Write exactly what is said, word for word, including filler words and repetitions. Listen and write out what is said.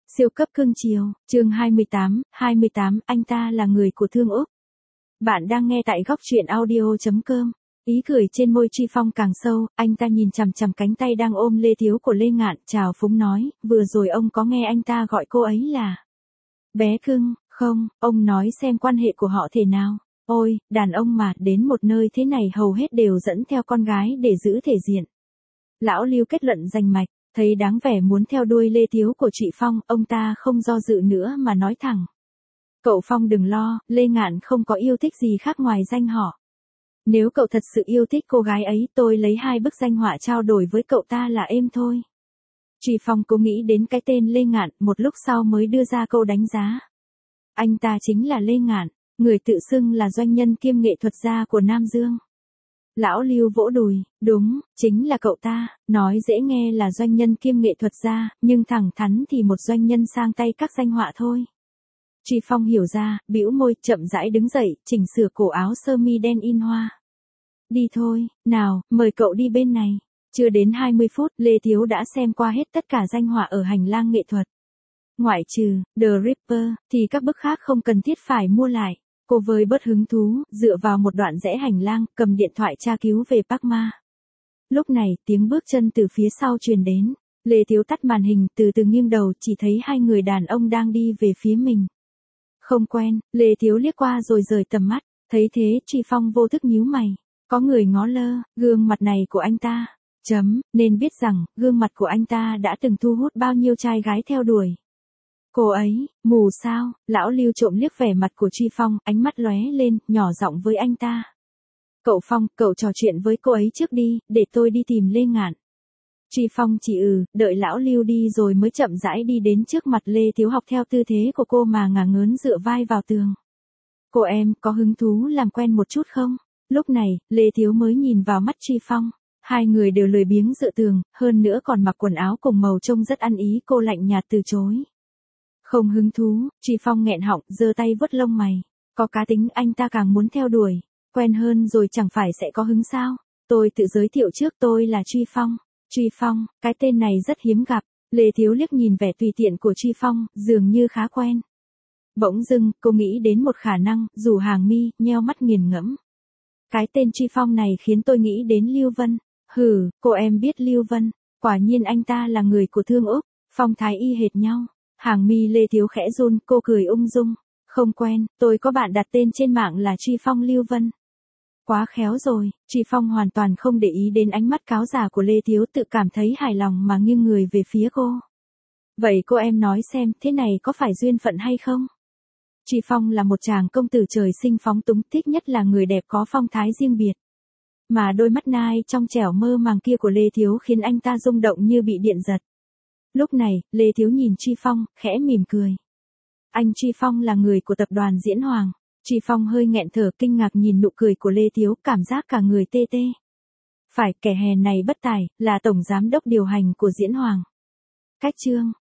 Siêu cấp cưng chiều, chương hai mươi tám, hai mươi tám, anh ta là người của Thương Úc. Bạn đang nghe tại góc truyện audio chấm com. Ý cười trên môi Tri Phong càng sâu, anh ta nhìn chằm chằm cánh tay đang ôm Lê Thiếu của Lê Ngạn, chào phúng nói, vừa rồi ông có nghe anh ta gọi cô ấy là bé cưng, không, ông nói xem quan hệ của họ thế nào. Ôi, đàn ông mà, đến một nơi thế này hầu hết đều dẫn theo con gái để giữ thể diện. Lão Lưu kết luận rành mạch, thấy đáng vẻ muốn theo đuôi Lê Thiếu của chị Phong, ông ta không do dự nữa mà nói thẳng. Cậu Phong đừng lo, Lê Ngạn không có yêu thích gì khác ngoài danh họ. Nếu cậu thật sự yêu thích cô gái ấy, tôi lấy hai bức danh họa trao đổi với cậu ta là êm thôi. Chị Phong cố nghĩ đến cái tên Lê Ngạn, một lúc sau mới đưa ra câu đánh giá. Anh ta chính là Lê Ngạn, người tự xưng là doanh nhân kiêm nghệ thuật gia của Nam Dương. Lão Lưu vỗ đùi, đúng, chính là cậu ta, nói dễ nghe là doanh nhân kiêm nghệ thuật gia, nhưng thẳng thắn thì một doanh nhân sang tay các danh họa thôi. Tri Phong hiểu ra, bĩu môi, chậm rãi đứng dậy, chỉnh sửa cổ áo sơ mi đen in hoa. Đi thôi, nào, mời cậu đi bên này. Chưa đến hai mươi phút, Lê Thiếu đã xem qua hết tất cả danh họa ở hành lang nghệ thuật. Ngoại trừ The Ripper, thì các bức khác không cần thiết phải mua lại. Cô với bớt hứng thú, dựa vào một đoạn rẽ hành lang, cầm điện thoại tra cứu về Park Ma. Lúc này, tiếng bước chân từ phía sau truyền đến. Lê Thiếu tắt màn hình, từ từ nghiêng đầu, chỉ thấy hai người đàn ông đang đi về phía mình. Không quen, Lê Thiếu liếc qua rồi rời tầm mắt, thấy thế, Tri Phong vô thức nhíu mày. Có người ngó lơ, gương mặt này của anh ta, chấm, nên biết rằng, gương mặt của anh ta đã từng thu hút bao nhiêu trai gái theo đuổi. Cô ấy, mù sao? Lão Lưu trộm liếc vẻ mặt của Tri Phong, ánh mắt lóe lên, nhỏ giọng với anh ta. Cậu Phong, cậu trò chuyện với cô ấy trước đi, để tôi đi tìm Lê Ngạn. Tri Phong chỉ ừ, đợi lão Lưu đi rồi mới chậm rãi đi đến trước mặt Lê Thiếu, học theo tư thế của cô mà ngả ngớn dựa vai vào tường. Cô em, có hứng thú làm quen một chút không? Lúc này, Lê Thiếu mới nhìn vào mắt Tri Phong. Hai người đều lười biếng dựa tường, hơn nữa còn mặc quần áo cùng màu trông rất ăn ý, cô lạnh nhạt từ chối. Không hứng thú, Tri Phong nghẹn họng, giơ tay vuốt lông mày. Có cá tính anh ta càng muốn theo đuổi. Quen hơn rồi chẳng phải sẽ có hứng sao? Tôi tự giới thiệu trước, tôi là Tri Phong. Tri Phong, cái tên này rất hiếm gặp. Lê Thiếu liếc nhìn vẻ tùy tiện của Tri Phong, dường như khá quen. Bỗng dưng, cô nghĩ đến một khả năng, rủ hàng mi, nheo mắt nghiền ngẫm. Cái tên Tri Phong này khiến tôi nghĩ đến Lưu Vân. Hừ, cô em biết Lưu Vân. Quả nhiên anh ta là người của Thương Úc, phong thái y hệt nhau. Hàng mi Lê Thiếu khẽ run, cô cười ung dung. Không quen, tôi có bạn đặt tên trên mạng là Tri Phong Lưu Vân. Quá khéo rồi, Tri Phong hoàn toàn không để ý đến ánh mắt cáo già của Lê Thiếu, tự cảm thấy hài lòng mà nghiêng người về phía cô. Vậy cô em nói xem, thế này có phải duyên phận hay không? Tri Phong là một chàng công tử trời sinh phóng túng, thích nhất là người đẹp có phong thái riêng biệt. Mà đôi mắt nai trong trẻo mơ màng kia của Lê Thiếu khiến anh ta rung động như bị điện giật. Lúc này, Lê Thiếu nhìn Tri Phong, khẽ mỉm cười. Anh Tri Phong là người của tập đoàn Diễn Hoàng. Tri Phong hơi nghẹn thở, kinh ngạc nhìn nụ cười của Lê Thiếu, cảm giác cả người tê tê. Phải, kẻ hèn này bất tài, là tổng giám đốc điều hành của Diễn Hoàng. Cách chương,